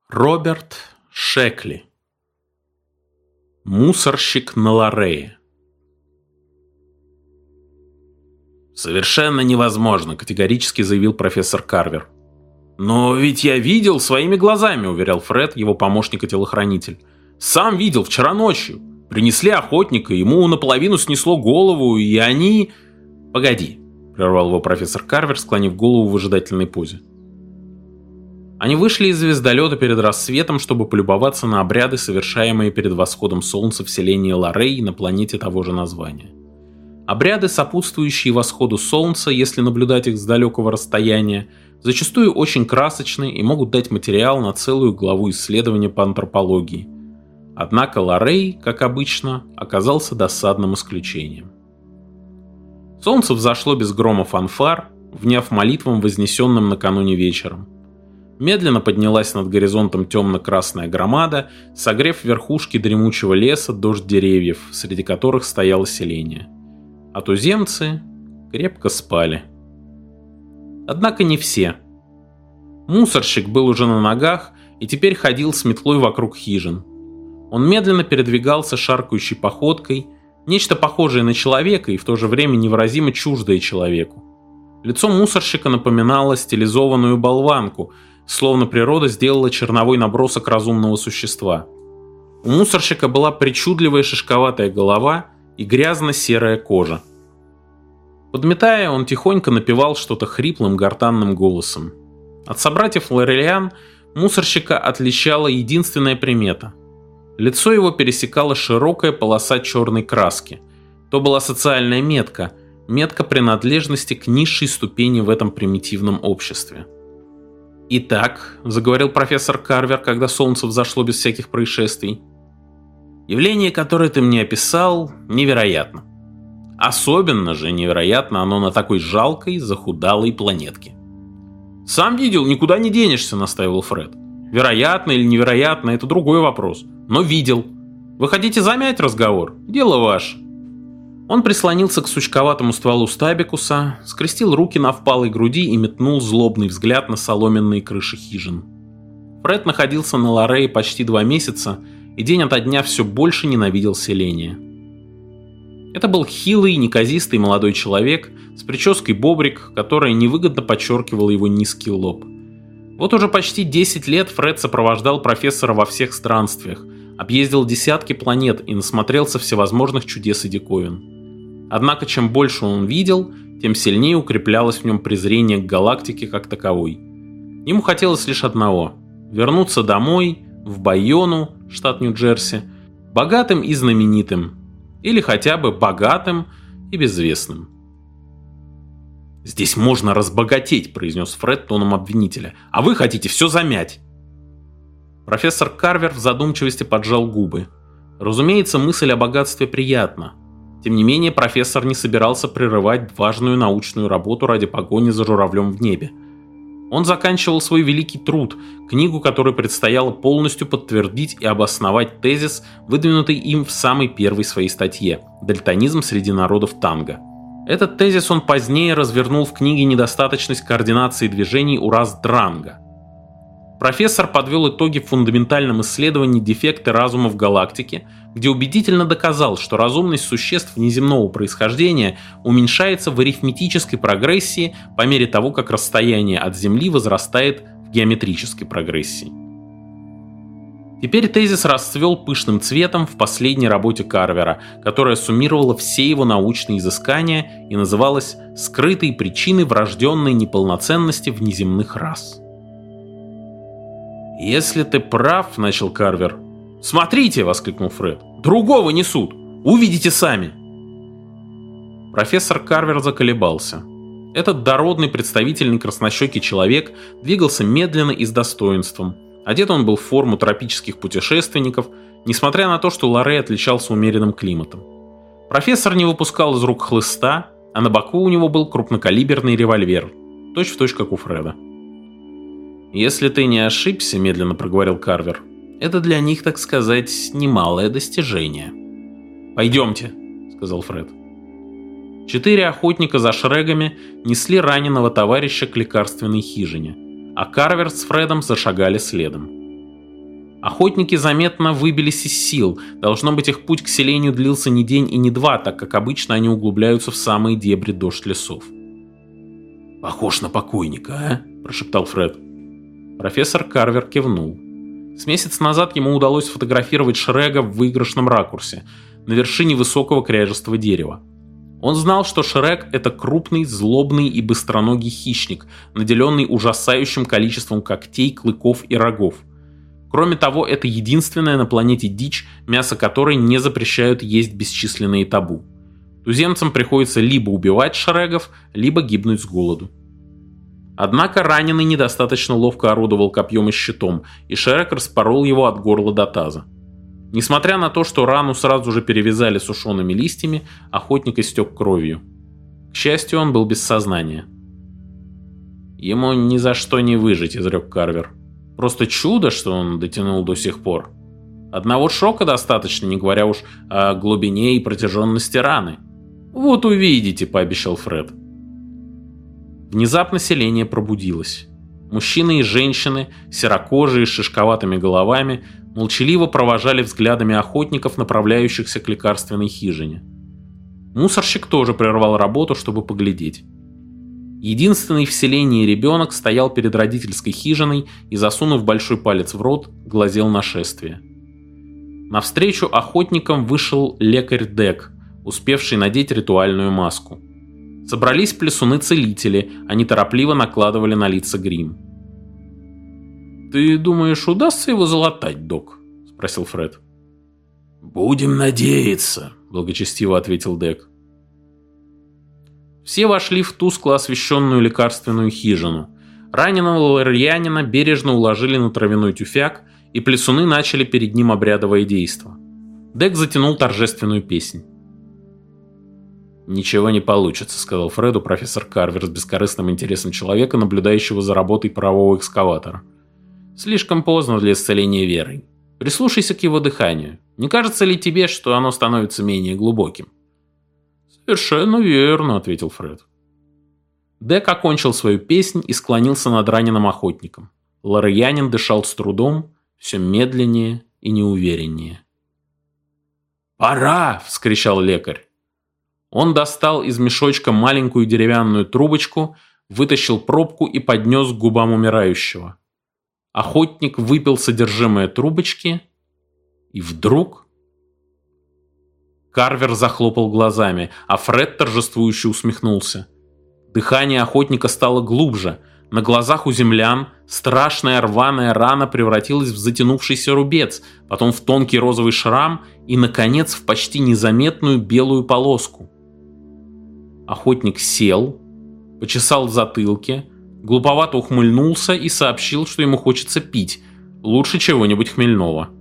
Роберт Шекли. Мусорщик на Лоррее. «Совершенно невозможно», — категорически заявил профессор Карвер. «Но ведь я видел своими глазами», — уверял Фред, его помощник и телохранитель. «Сам видел вчера ночью. Принесли охотника, ему наполовину снесло голову, и они...» «Погоди», — прервал его профессор Карвер, склонив голову в выжидательной позе. Они вышли из звездолета перед рассветом, чтобы полюбоваться на обряды, совершаемые перед восходом солнца в селении Лоррей на планете того же названия. Обряды, сопутствующие восходу солнца, если наблюдать их с далекого расстояния, зачастую очень красочны и могут дать материал на целую главу исследования по антропологии. Однако Лоррей, как обычно, оказался досадным исключением. Солнце взошло без грома фанфар, вняв молитвам, вознесенным накануне вечером. Медленно поднялась над горизонтом темно-красная громада, согрев верхушки дремучего леса дождь деревьев, среди которых стояло селение. А туземцы крепко спали. Однако не все. Мусорщик был уже на ногах и теперь ходил с метлой вокруг хижин. Он медленно передвигался шаркающей походкой, нечто похожее на человека и в то же время невыразимо чуждое человеку. Лицо мусорщика напоминало стилизованную болванку, словно природа сделала черновой набросок разумного существа. У мусорщика была причудливая шишковатая голова и грязно-серая кожа. Подметая, он тихонько напевал что-то хриплым гортанным голосом. От собратьев Лоррелиан мусорщика отличала единственная примета. Лицо его пересекала широкая полоса черной краски. То была социальная метка, метка принадлежности к низшей ступени в этом примитивном обществе. «Итак», — заговорил профессор Карвер, когда солнце взошло без всяких происшествий, «явление, которое ты мне описал, невероятно. Особенно же невероятно оно на такой жалкой, захудалой планетке». «Сам видел, никуда не денешься», — настаивал Фред. «Вероятно или невероятно — это другой вопрос. Но видел. Вы хотите замять разговор? Дело ваше». Он прислонился к сучковатому стволу стабикуса, скрестил руки на впалой груди и метнул злобный взгляд на соломенные крыши хижин. Фред находился на Лоррее почти 2 месяца и день ото дня все больше ненавидел селение. Это был хилый, неказистый молодой человек с прической бобрик, которая невыгодно подчеркивала его низкий лоб. Вот уже почти 10 лет Фред сопровождал профессора во всех странствиях, объездил десятки планет и насмотрелся всевозможных чудес и диковин. Однако, чем больше он видел, тем сильнее укреплялось в нем презрение к галактике как таковой. Ему хотелось лишь одного – вернуться домой, в Байону, штат Нью-Джерси, богатым и знаменитым, или хотя бы богатым и безвестным. «Здесь можно разбогатеть», – произнес Фред тоном обвинителя, – «а вы хотите все замять». Профессор Карвер в задумчивости поджал губы. Разумеется, мысль о богатстве приятна. Тем не менее, профессор не собирался прерывать важную научную работу ради погони за журавлем в небе. Он заканчивал свой великий труд, книгу, которой предстояло полностью подтвердить и обосновать тезис, выдвинутый им в самой первой своей статье «Дальтонизм среди народов Танго». Этот тезис он позднее развернул в книге «Недостаточность координации движений у рас Дранго». Профессор подвел итоги в фундаментальном исследовании «Дефекты разума в галактике», где убедительно доказал, что разумность существ внеземного происхождения уменьшается в арифметической прогрессии по мере того, как расстояние от Земли возрастает в геометрической прогрессии. Теперь тезис расцвел пышным цветом в последней работе Карвера, которая суммировала все его научные изыскания и называлась «Скрытые причины врожденной неполноценности внеземных рас». «Если ты прав», — начал Карвер. «Смотрите!» — воскликнул Фред. «Другого несут! Увидите сами!» Профессор Карвер заколебался. Этот дородный, представительный краснощекий человек двигался медленно и с достоинством. Одет он был в форму тропических путешественников, несмотря на то, что Лоррей отличался умеренным климатом. Профессор не выпускал из рук хлыста, а на боку у него был крупнокалиберный револьвер, точь-в-точь как у Фреда. «Если ты не ошибся, — медленно проговорил Карвер, — это для них, так сказать, немалое достижение». «Пойдемте», — сказал Фред. 4 охотника за шрегами несли раненого товарища к лекарственной хижине, а Карвер с Фредом зашагали следом. Охотники заметно выбились из сил. Должно быть, их путь к селению длился не день и не два, так как обычно они углубляются в самые дебри дождь лесов. «Похож на покойника, а?» – прошептал Фред. Профессор Карвер кивнул. С месяц назад ему удалось сфотографировать Шрега в выигрышном ракурсе, на вершине высокого кряжестого дерева. Он знал, что Шрег – это крупный, злобный и быстроногий хищник, наделенный ужасающим количеством когтей, клыков и рогов. Кроме того, это единственная на планете дичь, мясо которой не запрещают есть бесчисленные табу. Туземцам приходится либо убивать шрегов, либо гибнуть с голоду. Однако раненый недостаточно ловко орудовал копьем и щитом, и Шрег распорол его от горла до таза. Несмотря на то, что рану сразу же перевязали сушеными листьями, охотник истек кровью. К счастью, он был без сознания. «Ему ни за что не выжить», — изрек Карвер. «Просто чудо, что он дотянул до сих пор. Одного шока достаточно, не говоря уж о глубине и протяженности раны». «Вот увидите», — пообещал Фред. Внезапно селение пробудилось. Мужчины и женщины, серокожие с шишковатыми головами, молчаливо провожали взглядами охотников, направляющихся к лекарственной хижине. Мусорщик тоже прервал работу, чтобы поглядеть. Единственный в селении ребенок стоял перед родительской хижиной и, засунув большой палец в рот, глазел на шествие. Навстречу охотникам вышел лекарь Дек, успевший надеть ритуальную маску. Собрались плясуны-целители, они торопливо накладывали на лица грим. «Ты думаешь, удастся его залатать, док?» – спросил Фред. «Будем надеяться», – благочестиво ответил Дек. Все вошли в тускло освещенную лекарственную хижину. Раненого ларьянина бережно уложили на травяной тюфяк, и плясуны начали перед ним обрядовое действо. Дек затянул торжественную песнь. «Ничего не получится», — сказал Фреду профессор Карвер с бескорыстным интересом человека, наблюдающего за работой парового экскаватора. «Слишком поздно для исцеления верой. Прислушайся к его дыханию. Не кажется ли тебе, что оно становится менее глубоким?» «Совершенно верно», — ответил Фред. Дек окончил свою песнь и склонился над раненым охотником. Ларьянин дышал с трудом, все медленнее и неувереннее. «Пора!» — вскричал лекарь. Он достал из мешочка маленькую деревянную трубочку, вытащил пробку и поднес к губам умирающего. Охотник выпил содержимое трубочки, и вдруг... Карвер захлопал глазами, а Фред торжествующе усмехнулся. Дыхание охотника стало глубже. На глазах у землян страшная рваная рана превратилась в затянувшийся рубец, потом в тонкий розовый шрам и, наконец, в почти незаметную белую полоску. Охотник сел, почесал в затылке, глуповато ухмыльнулся и сообщил, что ему хочется пить, лучше чего-нибудь хмельного.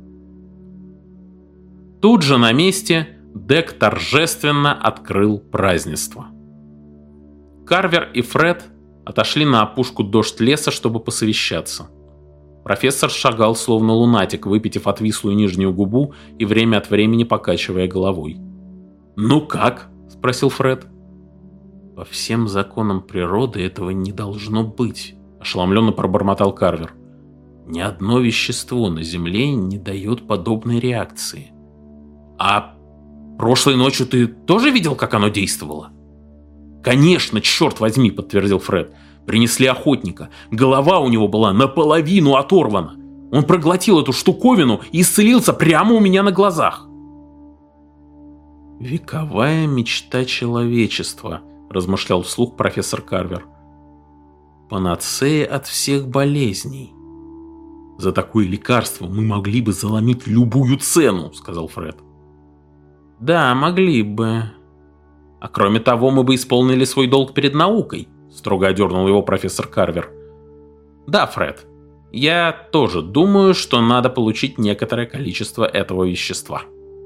Тут же на месте Дек торжественно открыл празднество. Карвер и Фред отошли на опушку дождь леса, чтобы посовещаться. Профессор шагал словно лунатик, выпитив отвислую нижнюю губу и время от времени покачивая головой. «Ну как?» – спросил Фред. «По всем законам природы этого не должно быть», – ошеломленно пробормотал Карвер. «Ни одно вещество на Земле не дает подобной реакции». «А прошлой ночью ты тоже видел, как оно действовало?» «Конечно, черт возьми», — подтвердил Фред. «Принесли охотника. Голова у него была наполовину оторвана. Он проглотил эту штуковину и исцелился прямо у меня на глазах». «Вековая мечта человечества», — размышлял вслух профессор Карвер. «Панацея от всех болезней». «За такое лекарство мы могли бы заломить любую цену», — сказал Фред. «Да, могли бы. А кроме того, мы бы исполнили свой долг перед наукой», — строго одернул его профессор Карвер. «Да, Фред, я тоже думаю, что надо получить некоторое количество этого вещества».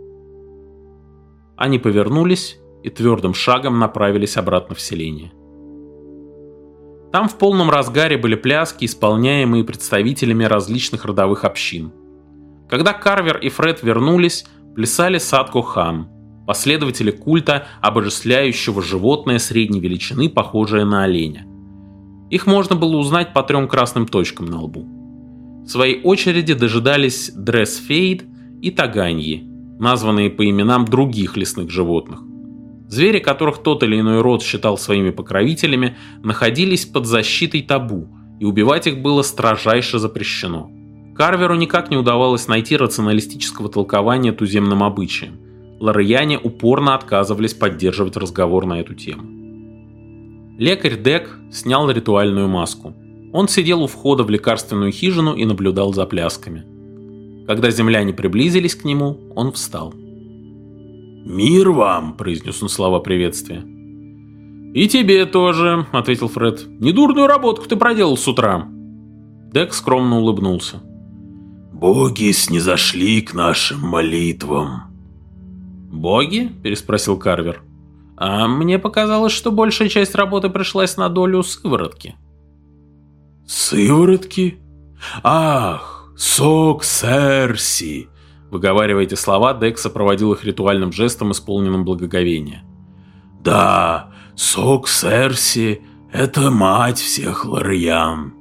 Они повернулись и твердым шагом направились обратно в селение. Там в полном разгаре были пляски, исполняемые представителями различных родовых общин. Когда Карвер и Фред вернулись, плясали Садко-хан, последователи культа, обожествляющего животное средней величины, похожее на оленя. Их можно было узнать по 3 красным точкам на лбу. В своей очереди дожидались Дресфейд и Таганьи, названные по именам других лесных животных. Звери, которых тот или иной род считал своими покровителями, находились под защитой табу, и убивать их было строжайше запрещено. Карверу никак не удавалось найти рационалистического толкования туземным обычаям. Ларыяне упорно отказывались поддерживать разговор на эту тему. Лекарь Дек снял ритуальную маску. Он сидел у входа в лекарственную хижину и наблюдал за плясками. Когда земляне приблизились к нему, он встал. «Мир вам!» – произнес он слова приветствия. «И тебе тоже», – ответил Фред. «Недурную работку ты проделал с утра». Дек скромно улыбнулся. «Боги снизошли к нашим молитвам». «Боги?» – переспросил Карвер. «А мне показалось, что большая часть работы пришлась на долю сыворотки». «Сыворотки? Ах, сок Серси!» Выговаривая эти слова, Дек сопроводил их ритуальным жестом, исполненным благоговения. «Да, сок Серси – это мать всех ларыян».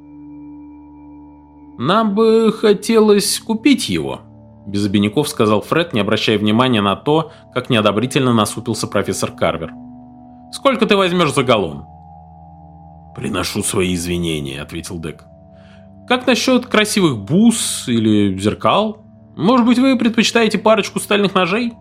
«Нам бы хотелось купить его», – без обиняков сказал Фред, не обращая внимания на то, как неодобрительно насупился профессор Карвер. «Сколько ты возьмешь за галлон?» «Приношу свои извинения», – ответил Дек. «Как насчет красивых бус или зеркал? Может быть, вы предпочитаете парочку стальных ножей?»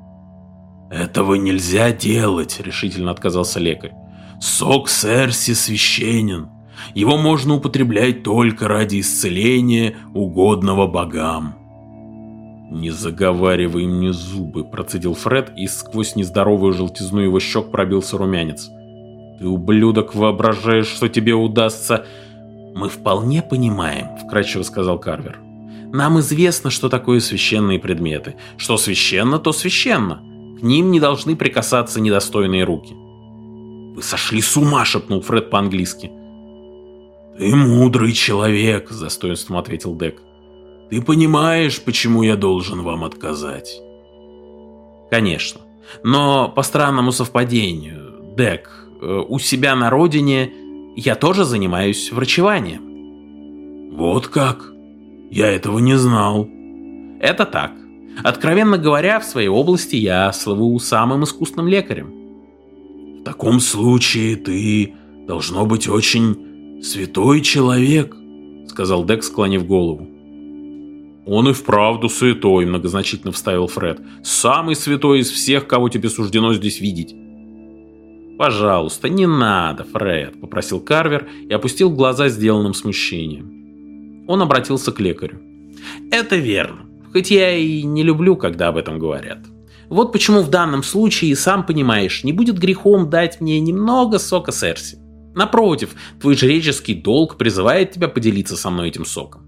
«Этого нельзя делать», – решительно отказался лекарь. «Сок Серси священен. Его можно употреблять только ради исцеления, угодного богам». «Не заговаривай мне зубы», – процедил Фред, и сквозь нездоровую желтизну его щек пробился румянец. «Ты, ублюдок, воображаешь, что тебе удастся...» «Мы вполне понимаем», – вкратчиво сказал Карвер. «Нам известно, что такое священные предметы. Что священно, то священно. К ним не должны прикасаться недостойные руки». «Вы сошли с ума», – шепнул Фред по-английски. «Ты мудрый человек», – с достоинством ответил Дек. «Ты понимаешь, почему я должен вам отказать?» «Конечно. Но по странному совпадению, Дек, у себя на родине я тоже занимаюсь врачеванием». «Вот как? Я этого не знал». «Это так. Откровенно говоря, в своей области я слыву самым искусным лекарем». «В таком случае ты, должно быть, очень святой человек», — сказал Дек, склонив голову. «Он и вправду святой», — многозначительно вставил Фред. «Самый святой из всех, кого тебе суждено здесь видеть». «Пожалуйста, не надо, Фред», — попросил Карвер и опустил глаза сделанным смущением. Он обратился к лекарю. «Это верно, хоть я и не люблю, когда об этом говорят. Вот почему в данном случае, сам понимаешь, не будет грехом дать мне немного сока Серси. Напротив, твой жреческий долг призывает тебя поделиться со мной этим соком».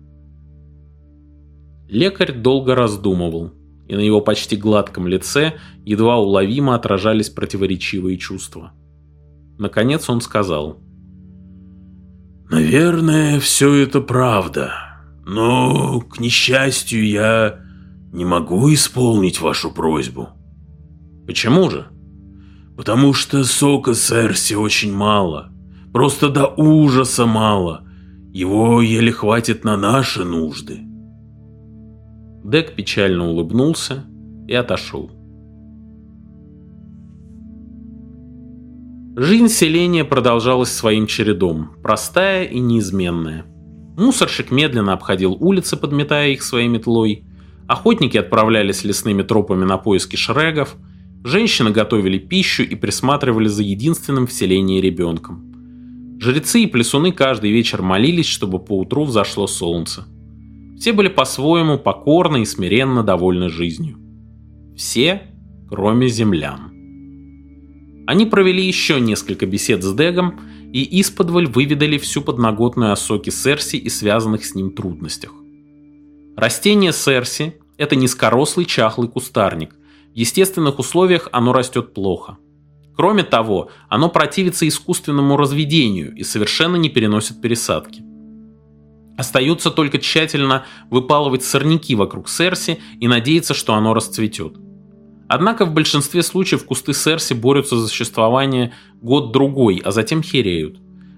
Лекарь долго раздумывал, и на его почти гладком лице едва уловимо отражались противоречивые чувства. Наконец он сказал: «Наверное, все это правда, но, к несчастью, я не могу исполнить вашу просьбу». «Почему же?» «Потому что сока Серси очень мало, просто до ужаса мало, его еле хватит на наши нужды». Дек печально улыбнулся и отошел. Жизнь селения продолжалась своим чередом, простая и неизменная. Мусорщик медленно обходил улицы, подметая их своей метлой. Охотники отправлялись лесными тропами на поиски шрегов. Женщины готовили пищу и присматривали за единственным в селении ребенком. Жрецы и плясуны каждый вечер молились, чтобы поутру взошло солнце. Все были по-своему покорны и смиренно довольны жизнью. Все, кроме землян. Они провели еще несколько бесед с Дегом и исподволь выведали всю подноготную о соке Серси и связанных с ним трудностях. Растение Серси – это низкорослый чахлый кустарник. В естественных условиях оно растет плохо. Кроме того, оно противится искусственному разведению и совершенно не переносит пересадки. Остается только тщательно выпалывать сорняки вокруг Серси и надеяться, что оно расцветет. Однако в большинстве случаев кусты Серси борются за существование год-другой, а затем хереют.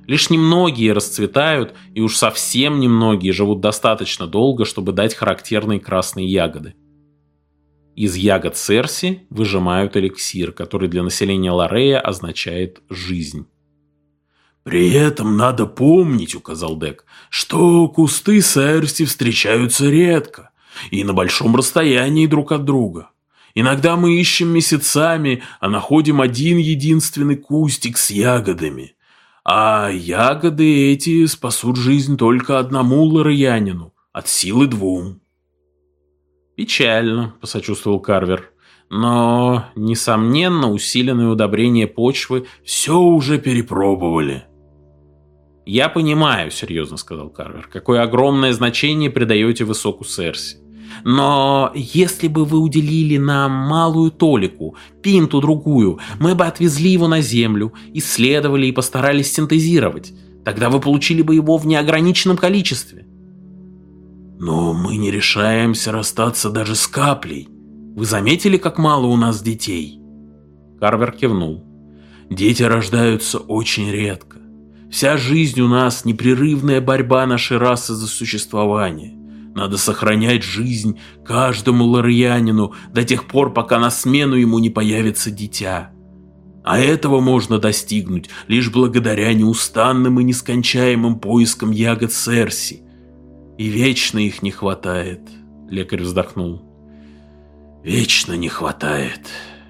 Лишь немногие расцветают, и уж совсем немногие живут достаточно долго, чтобы дать характерные красные ягоды. Из ягод Церси выжимают эликсир, который для населения Ларея означает «жизнь». «При этом надо помнить, — указал Дек, — что кусты Церси встречаются редко и на большом расстоянии друг от друга. Иногда мы ищем месяцами, а находим один единственный кустик с ягодами. А ягоды эти спасут жизнь только одному лариянину, от силы 2. «Печально», — посочувствовал Карвер. «Но, несомненно, усиленное удобрение почвы все уже перепробовали». «Я понимаю», — серьезно сказал Карвер, — «какое огромное значение придаете вы соку Церси. Но если бы вы уделили нам малую толику, пинту другую, мы бы отвезли его на землю, исследовали и постарались синтезировать. Тогда вы получили бы его в неограниченном количестве». «Но мы не решаемся расстаться даже с каплей. Вы заметили, как мало у нас детей?» Карвер кивнул. «Дети рождаются очень редко. Вся жизнь у нас — непрерывная борьба нашей расы за существование. Надо сохранять жизнь каждому лариянину до тех пор, пока на смену ему не появится дитя. А этого можно достигнуть лишь благодаря неустанным и нескончаемым поискам ягод Церси. И вечно их не хватает», — лекарь вздохнул. «Вечно не хватает».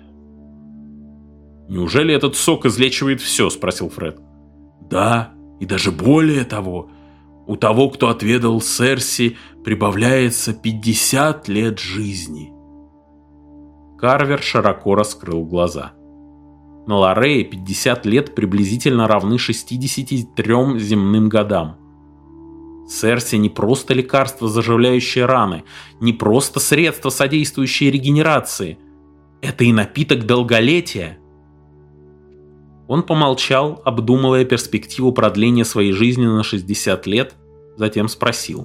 «Неужели этот сок излечивает все?» — спросил Фред. «Да, и даже более того. У того, кто отведал Церси, прибавляется 50 лет жизни». Карвер широко раскрыл глаза. На Ларее 50 лет приблизительно равны 63 земным годам. Церси не просто лекарство, заживляющее раны, не просто средство, содействующее регенерации. Это и напиток долголетия. Он помолчал, обдумывая перспективу продления своей жизни на 60 лет, затем спросил.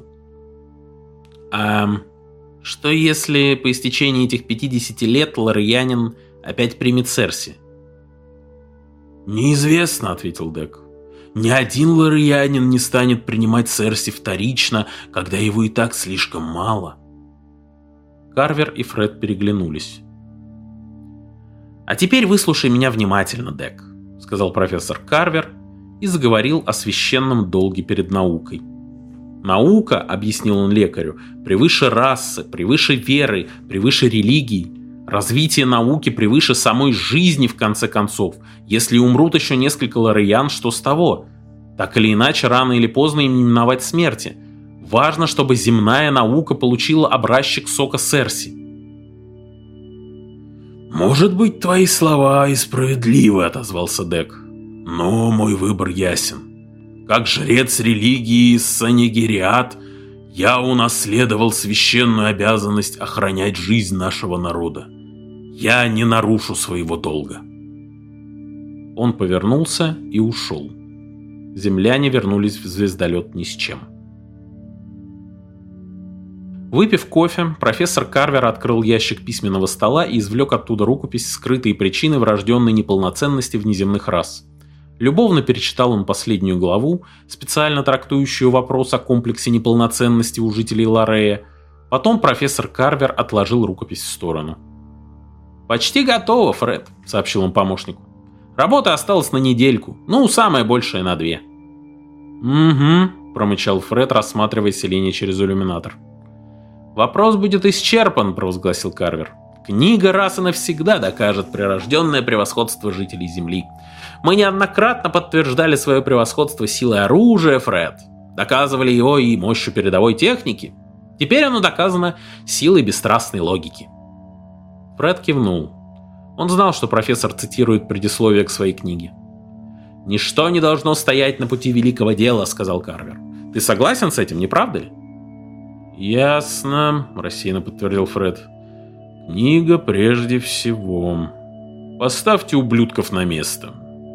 «А что если по истечении этих 50 лет лариянин опять примет Церси?» «Неизвестно», — ответил Дек. «Ни один лариянин не станет принимать Церси вторично, когда его и так слишком мало». Карвер и Фред переглянулись. «А теперь выслушай меня внимательно, Дек», — сказал профессор Карвер и заговорил о священном долге перед наукой. «Наука, — объяснил он лекарю, — превыше расы, превыше веры, превыше религии. Развитие науки превыше самой жизни, в конце концов. Если умрут еще несколько лариян, что с того? Так или иначе, рано или поздно им не миновать смерти. Важно, чтобы земная наука получила образчик сока Церси». «Может быть, твои слова и справедливы», — отозвался Дек. «Но мой выбор ясен. Как жрец религии Санегириат, я унаследовал священную обязанность охранять жизнь нашего народа. Я не нарушу своего долга». Он повернулся и ушел. Земляне вернулись в звездолет ни с чем. Выпив кофе, профессор Карвер открыл ящик письменного стола и извлек оттуда рукопись «Скрытые причины врожденной неполноценности внеземных рас». Любовно перечитал он последнюю главу, специально трактующую вопрос о комплексе неполноценности у жителей Ларея. Потом профессор Карвер отложил рукопись в сторону. «Почти готово, Фред», — сообщил он помощнику. «Работа осталась на недельку, самое большее на 2». «Угу», — промычал Фред, рассматривая селение через иллюминатор. «Вопрос будет исчерпан», — провозгласил Карвер. «Книга раз и навсегда докажет прирожденное превосходство жителей Земли. Мы неоднократно подтверждали свое превосходство силой оружия, Фред. Доказывали его и мощью передовой техники. Теперь оно доказано силой бесстрастной логики». Фред кивнул. Он знал, что профессор цитирует предисловие к своей книге. «Ничто не должно стоять на пути великого дела», — сказал Карвер. «Ты согласен с этим, не правда ли?» «Ясно», — рассеянно подтвердил Фред. «Книга прежде всего. Поставьте ублюдков на место».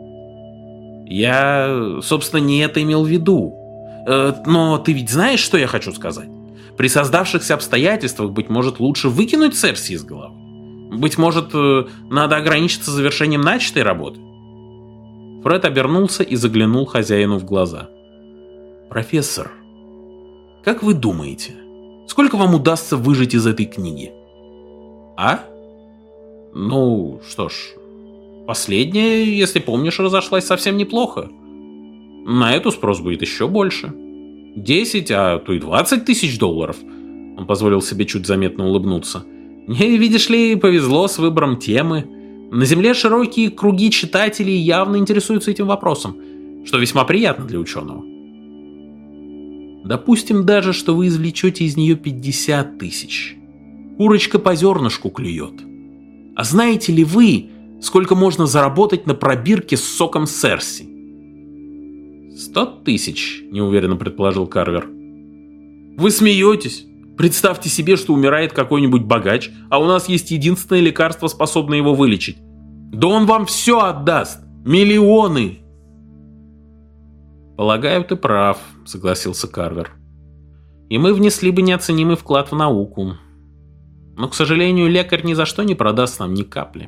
«Я, собственно, не это имел в виду. Но ты ведь знаешь, что я хочу сказать? При создавшихся обстоятельствах, быть может, лучше выкинуть Церси из головы. Быть может, надо ограничиться завершением начатой работы». Фред обернулся и заглянул хозяину в глаза. «Профессор, как вы думаете, сколько вам удастся выжать из этой книги?» «А? Ну, что ж, последняя, если помнишь, разошлась совсем неплохо. На эту спрос будет еще больше. 10, а то и 20 тысяч долларов». Он позволил себе чуть заметно улыбнуться. «Мне, видишь ли, повезло с выбором темы. На Земле широкие круги читателей явно интересуются этим вопросом, что весьма приятно для ученого. Допустим даже, что вы извлечете из нее 50 тысяч. Курочка по зернышку клюет. А знаете ли вы, сколько можно заработать на пробирке с соком Серси?» 100 тысяч, неуверенно предположил Карвер. «Вы смеетесь? Представьте себе, что умирает какой-нибудь богач, а у нас есть единственное лекарство, способное его вылечить. Да он вам все отдаст! Миллионы!» «Полагаю, ты прав», — согласился Карвер. «И мы внесли бы неоценимый вклад в науку. Но, к сожалению, лекарь ни за что не продаст нам ни капли».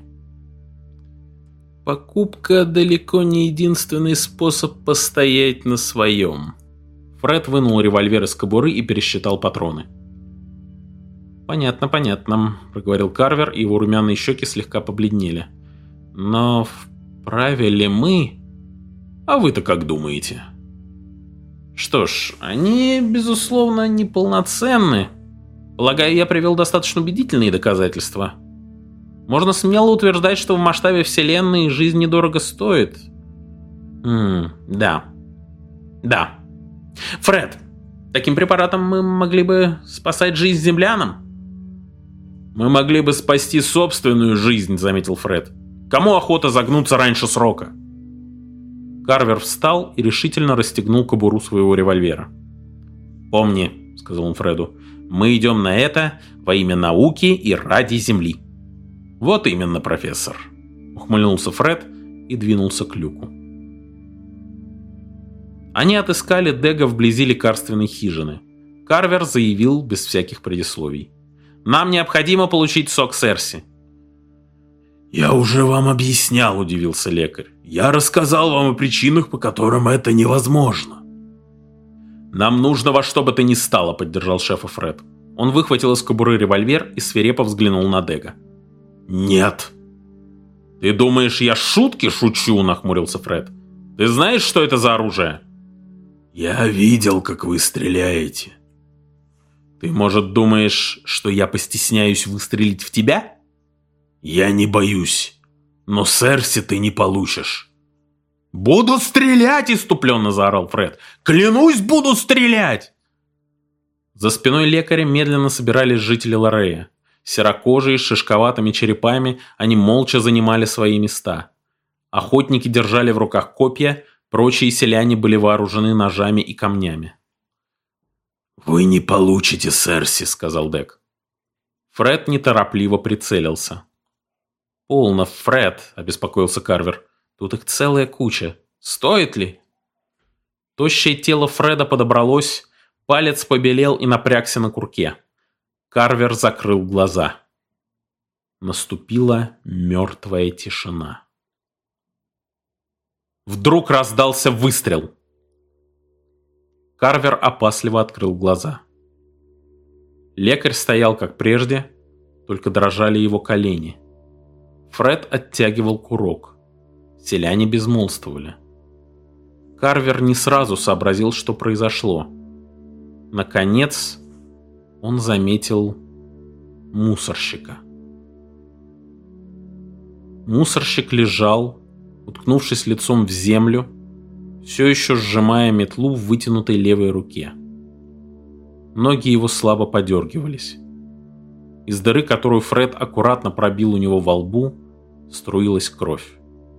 «Покупка далеко не единственный способ постоять на своем». Фред вынул револьвер из кобуры и пересчитал патроны. «Понятно, понятно», — проговорил Карвер, и его румяные щеки слегка побледнели. «Но вправе ли мы? А вы-то как думаете?» «Что ж, они, безусловно, неполноценны. Полагаю, я привел достаточно убедительные доказательства. Можно смело утверждать, что в масштабе Вселенной жизнь недорого стоит». Да. Фред, таким препаратом мы могли бы спасать жизнь землянам?» «Мы могли бы спасти собственную жизнь», — заметил Фред. «Кому охота загнуться раньше срока?» Карвер встал и решительно расстегнул кобуру своего револьвера. «Помни», — сказал он Фреду, — «мы идем на это во имя науки и ради Земли». «Вот именно, профессор», — ухмыльнулся Фред и двинулся к люку. Они отыскали Дега вблизи лекарственной хижины. Карвер заявил без всяких предисловий: «Нам необходимо получить сок Серси». «Я уже вам объяснял», — удивился лекарь. «Я рассказал вам о причинах, по которым это невозможно». «Нам нужно во что бы то ни стало», — поддержал шефа Фред. Он выхватил из кобуры револьвер и свирепо взглянул на Дега. «Нет». «Ты думаешь, я шутки шучу?» — нахмурился Фред. «Ты знаешь, что это за оружие?» «Я видел, как вы стреляете». «Ты, может, думаешь, что я постесняюсь выстрелить в тебя?» «Я не боюсь, но Серси ты не получишь». «Буду стрелять!» — иступленно заорал Фред. «Клянусь, буду стрелять!» За спиной лекаря медленно собирались жители Лорея. Серокожие, с шишковатыми черепами, они молча занимали свои места. Охотники держали в руках копья, прочие селяне были вооружены ножами и камнями. «Вы не получите Серси», — сказал Дек. Фред неторопливо прицелился. «Полно, Фред», — обеспокоился Карвер. «Тут их целая куча. Стоит ли?» Тощее тело Фреда подобралось, палец побелел и напрягся на курке. Карвер закрыл глаза. Наступила мертвая тишина. Вдруг раздался выстрел. Карвер опасливо открыл глаза. Лекарь стоял как прежде, только дрожали его колени. Фред оттягивал курок. Селяне безмолвствовали. Карвер не сразу сообразил, что произошло. Наконец, он заметил мусорщика. Мусорщик лежал, уткнувшись лицом в землю, все еще сжимая метлу в вытянутой левой руке. Ноги его слабо подергивались. Из дыры, которую Фред аккуратно пробил у него во лбу, струилась кровь.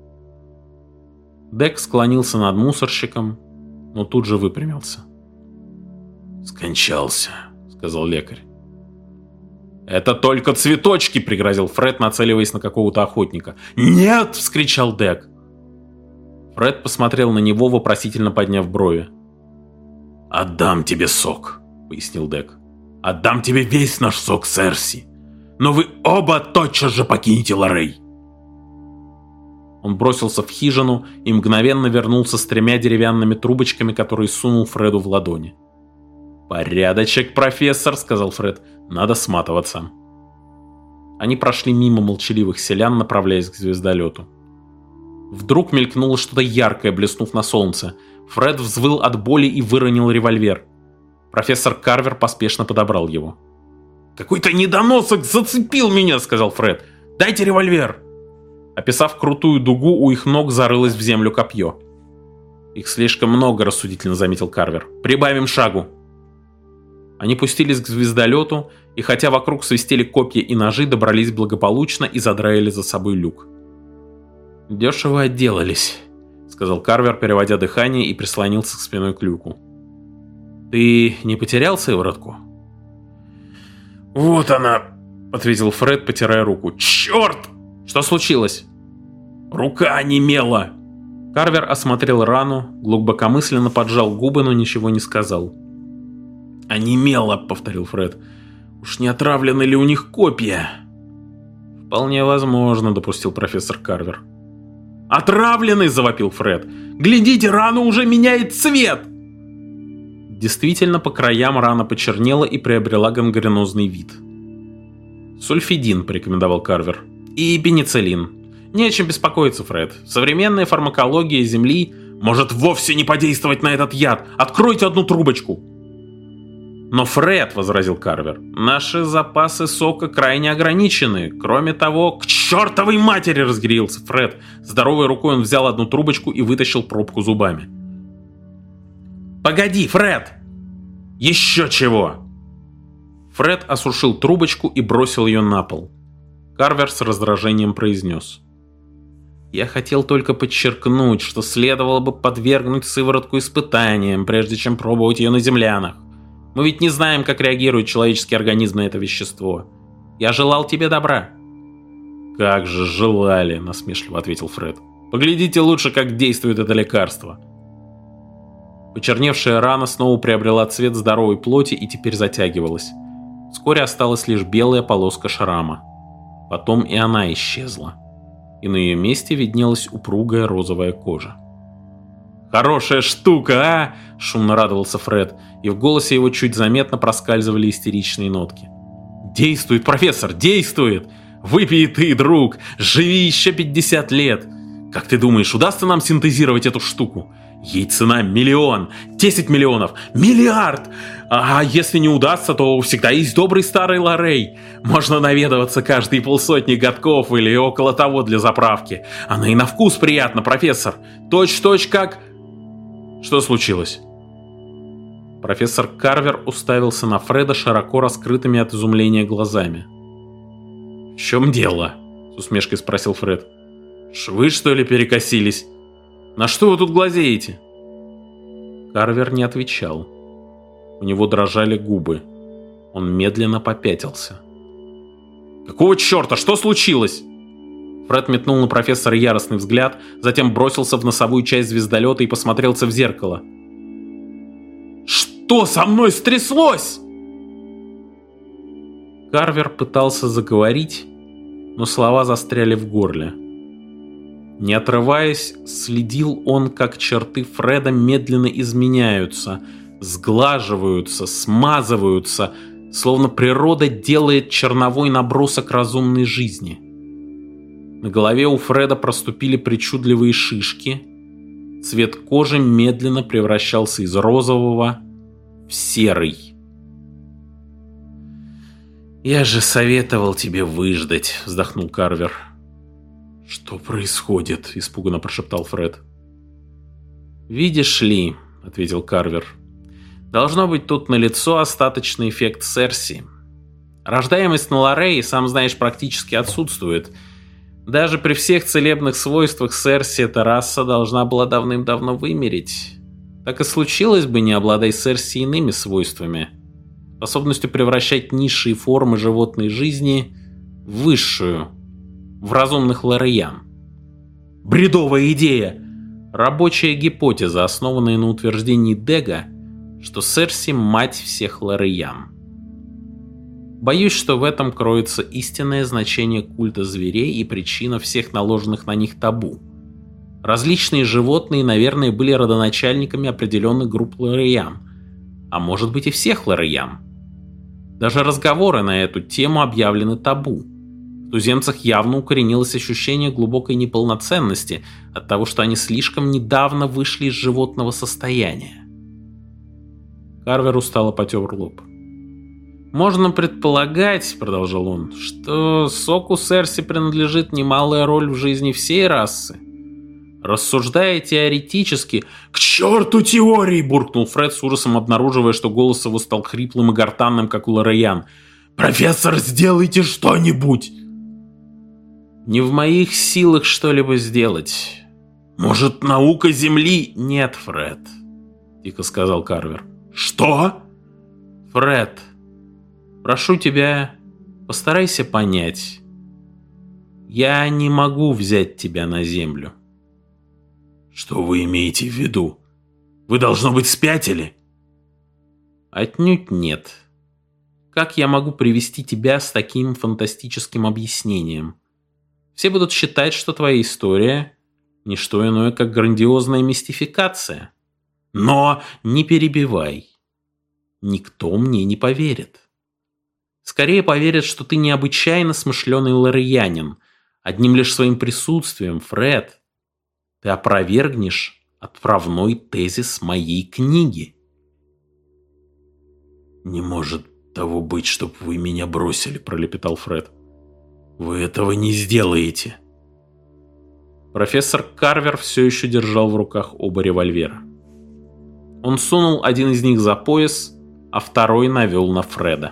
Дек склонился над мусорщиком, но тут же выпрямился. «Скончался», — сказал лекарь. «Это только цветочки!» — пригрозил Фред, нацеливаясь на какого-то охотника. «Нет!» — вскричал Дек. Фред посмотрел на него, вопросительно подняв брови. «Отдам тебе сок», — пояснил Дек. «Отдам тебе весь наш сок Серси. Но вы оба тотчас же покинете Лорей». Он бросился в хижину и мгновенно вернулся с 3 деревянными трубочками, которые сунул Фреду в ладони. «Порядочек, профессор», — сказал Фред, — «надо сматываться». Они прошли мимо молчаливых селян, направляясь к звездолету. Вдруг мелькнуло что-то яркое, блеснув на солнце. Фред взвыл от боли и выронил револьвер. Профессор Карвер поспешно подобрал его. «Какой-то недоносок зацепил меня», — сказал Фред. «Дайте револьвер». Описав крутую дугу, у их ног зарылось в землю копье. «Их слишком много», — рассудительно заметил Карвер. «Прибавим шагу». Они пустились к звездолету, и хотя вокруг свистели копья и ножи, добрались благополучно и задраили за собой люк. «Дешево отделались», — сказал Карвер, переводя дыхание, и прислонился к спиной к люку. «Ты не потерял сыворотку?» «Вот она», — ответил Фред, потирая руку. «Черт! Что случилось?» «Рука онемела!» Карвер осмотрел рану, глубокомысленно поджал губы, но ничего не сказал. «Онемела», — повторил Фред. «Уж не отравлены ли у них копья?» «Вполне возможно», — допустил профессор Карвер. «Отравлены!» — завопил Фред. «Глядите, рана уже меняет цвет!» Действительно, по краям рана почернела и приобрела гангренозный вид. «Сульфидин», — порекомендовал Карвер. «И пенициллин. Не о чем беспокоиться, Фред. Современная фармакология Земли может вовсе не подействовать на этот яд. Откройте одну трубочку!» «Но, Фред», — возразил Карвер, — «наши запасы сока крайне ограничены. Кроме того...» «К чертовой матери!» — разгорелся Фред. Здоровой рукой он взял одну трубочку и вытащил пробку зубами. «Погоди, Фред!» «Еще чего!» Фред осушил трубочку и бросил ее на пол. Карвер с раздражением произнес: «Я хотел только подчеркнуть, что следовало бы подвергнуть сыворотку испытаниям, прежде чем пробовать ее на землянах. Мы ведь не знаем, как реагирует человеческий организм на это вещество. Я желал тебе добра». «Как же желали», — насмешливо ответил Фред. «Поглядите лучше, как действует это лекарство». Почерневшая рана снова приобрела цвет здоровой плоти и теперь затягивалась. Вскоре осталась лишь белая полоска шрама. Потом и она исчезла. И на ее месте виднелась упругая розовая кожа. «Хорошая штука, а!» — шумно радовался Фред, и в голосе его чуть заметно проскальзывали истеричные нотки. «Действует, профессор, действует! Выпей ты, друг, живи еще 50 лет! Как ты думаешь, удастся нам синтезировать эту штуку? Ей цена 1 миллион, 10 миллионов, миллиард! А если не удастся, то всегда есть добрый старый Лорей. Можно наведываться каждые 50 годков или около того для заправки. Она и на вкус приятна, профессор. Точь-в-точь как...» «Что случилось?» Профессор Карвер уставился на Фреда широко раскрытыми от изумления глазами. «В чем дело?» — с усмешкой спросил Фред. «Швы, что ли, перекосились? На что вы тут глазеете?» Карвер не отвечал. У него дрожали губы. Он медленно попятился. «Какого черта? Что случилось?» Фред метнул на профессора яростный взгляд, затем бросился в носовую часть звездолета и посмотрелся в зеркало. «Что со мной стряслось?» Карвер пытался заговорить, но слова застряли в горле. Не отрываясь, следил он, как черты Фреда медленно изменяются, сглаживаются, смазываются, словно природа делает черновой набросок разумной жизни. На голове у Фреда проступили причудливые шишки. Цвет кожи медленно превращался из розового в серый. «Я же советовал тебе выждать», — вздохнул Карвер. «Что происходит?» — испуганно прошептал Фред. «Видишь ли», — ответил Карвер, — «должно быть тут налицо остаточный эффект Серси. Рождаемость на Лорее, сам знаешь, практически отсутствует. Даже при всех целебных свойствах Серси эта раса должна была давным-давно вымереть. Так и случилось бы, не обладай Серси иными свойствами, способностью превращать низшие формы животной жизни в высшую, в разумных лореян». «Бредовая идея!» Рабочая гипотеза, основанная на утверждении Дега, что Серси – мать всех лореян. Боюсь, что в этом кроется истинное значение культа зверей и причина всех наложенных на них табу. Различные животные, наверное, были родоначальниками определенных групп лареян, а может быть и всех лареян. Даже разговоры на эту тему объявлены табу. В туземцах явно укоренилось ощущение глубокой неполноценности от того, что они слишком недавно вышли из животного состояния. Карвер устало потер лоб. «Можно предполагать, — продолжал он, — что Соку Серси принадлежит немалая роль в жизни всей расы. Рассуждая теоретически...» «К черту теории!» — буркнул Фред с ужасом, обнаруживая, что голос его стал хриплым и гортанным, как у лареян. «Профессор, сделайте что-нибудь!» «Не в моих силах что-либо сделать. Может, наука Земли...» «Нет, Фред», — тихо сказал Карвер. «Что?» «Фред, прошу тебя, постарайся понять. Я не могу взять тебя на Землю». «Что вы имеете в виду? Вы, должно быть, спятили?» «Отнюдь нет. Как я могу привести тебя с таким фантастическим объяснением? Все будут считать, что твоя история – не что иное, как грандиозная мистификация. Но не перебивай. Никто мне не поверит. Скорее поверят, что ты необычайно смышленый лареянин. Одним лишь своим присутствием, Фред, ты опровергнешь отправной тезис моей книги». «Не может того быть, чтоб вы меня бросили», — пролепетал Фред. «Вы этого не сделаете». Профессор Карвер все еще держал в руках оба револьвера. Он сунул один из них за пояс, а второй навел на Фреда.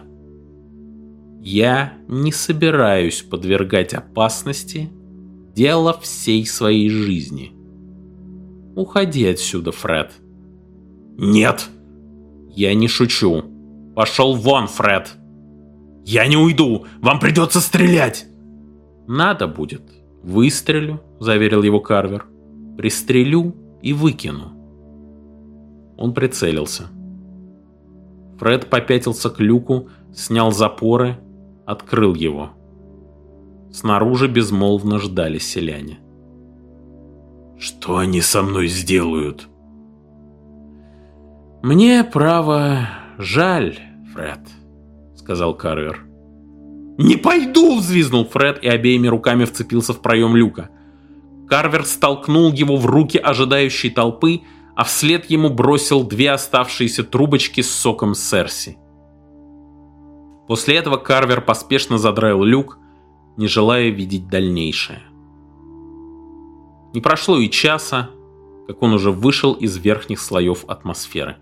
«Я не собираюсь подвергать опасности дело всей своей жизни. Уходи отсюда, Фред». «Нет!» «Я не шучу. Пошел вон, Фред!» «Я не уйду! Вам придется стрелять!» «Надо будет. Выстрелю», — заверил его Карвер. «Пристрелю и выкину». Он прицелился. Фред попятился к люку, снял запоры, открыл его. Снаружи безмолвно ждали селяне. «Что они со мной сделают?» «Мне, право, жаль, Фред», — сказал Карвер. «Не пойду!» — взвизгнул Фред и обеими руками вцепился в проем люка. Карвер столкнул его в руки ожидающей толпы, а вслед ему бросил 2 оставшиеся трубочки с соком Серси. После этого Карвер поспешно задраил люк, не желая видеть дальнейшее. Не прошло и часа, как он уже вышел из верхних слоев атмосферы.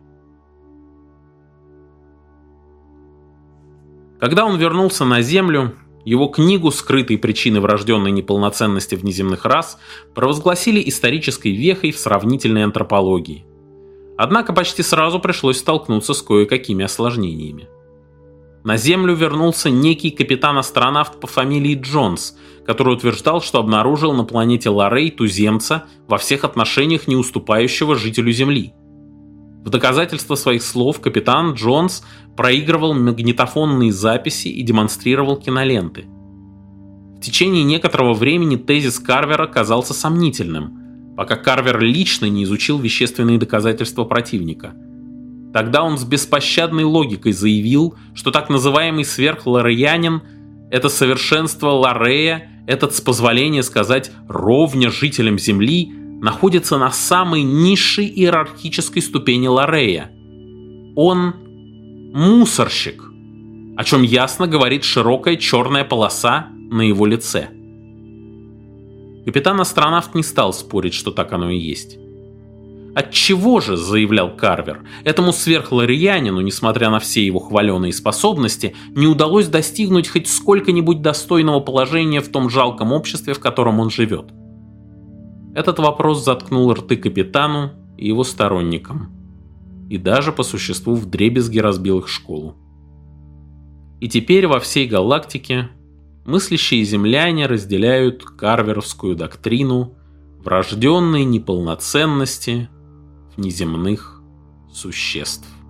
Когда он вернулся на Землю, его книгу «Скрытые причины врожденной неполноценности внеземных рас» провозгласили исторической вехой в сравнительной антропологии. Однако почти сразу пришлось столкнуться с кое-какими осложнениями. На Землю вернулся некий капитан-астронавт по фамилии Джонс, который утверждал, что обнаружил на планете Ларей туземца, во всех отношениях не уступающего жителю Земли. В доказательство своих слов капитан Джонс проигрывал магнитофонные записи и демонстрировал киноленты. В течение некоторого времени тезис Карвера казался сомнительным, пока Карвер лично не изучил вещественные доказательства противника. Тогда он с беспощадной логикой заявил, что так называемый сверхлареянин – это совершенство Ларея, этот, с позволения сказать, ровня жителям Земли, находится на самой низшей иерархической ступени Ларея. Он мусорщик, о чем ясно говорит широкая черная полоса на его лице. Капитан-астронавт не стал спорить, что так оно и есть. «Отчего же, — заявлял Карвер, — этому сверхлареянину, несмотря на все его хваленые способности, не удалось достигнуть хоть сколько-нибудь достойного положения в том жалком обществе, в котором он живет?» Этот вопрос заткнул рты капитану и его сторонникам, и даже по существу вдребезги разбил их школу. И теперь во всей галактике мыслящие земляне разделяют карверовскую доктрину врожденной неполноценности внеземных существ.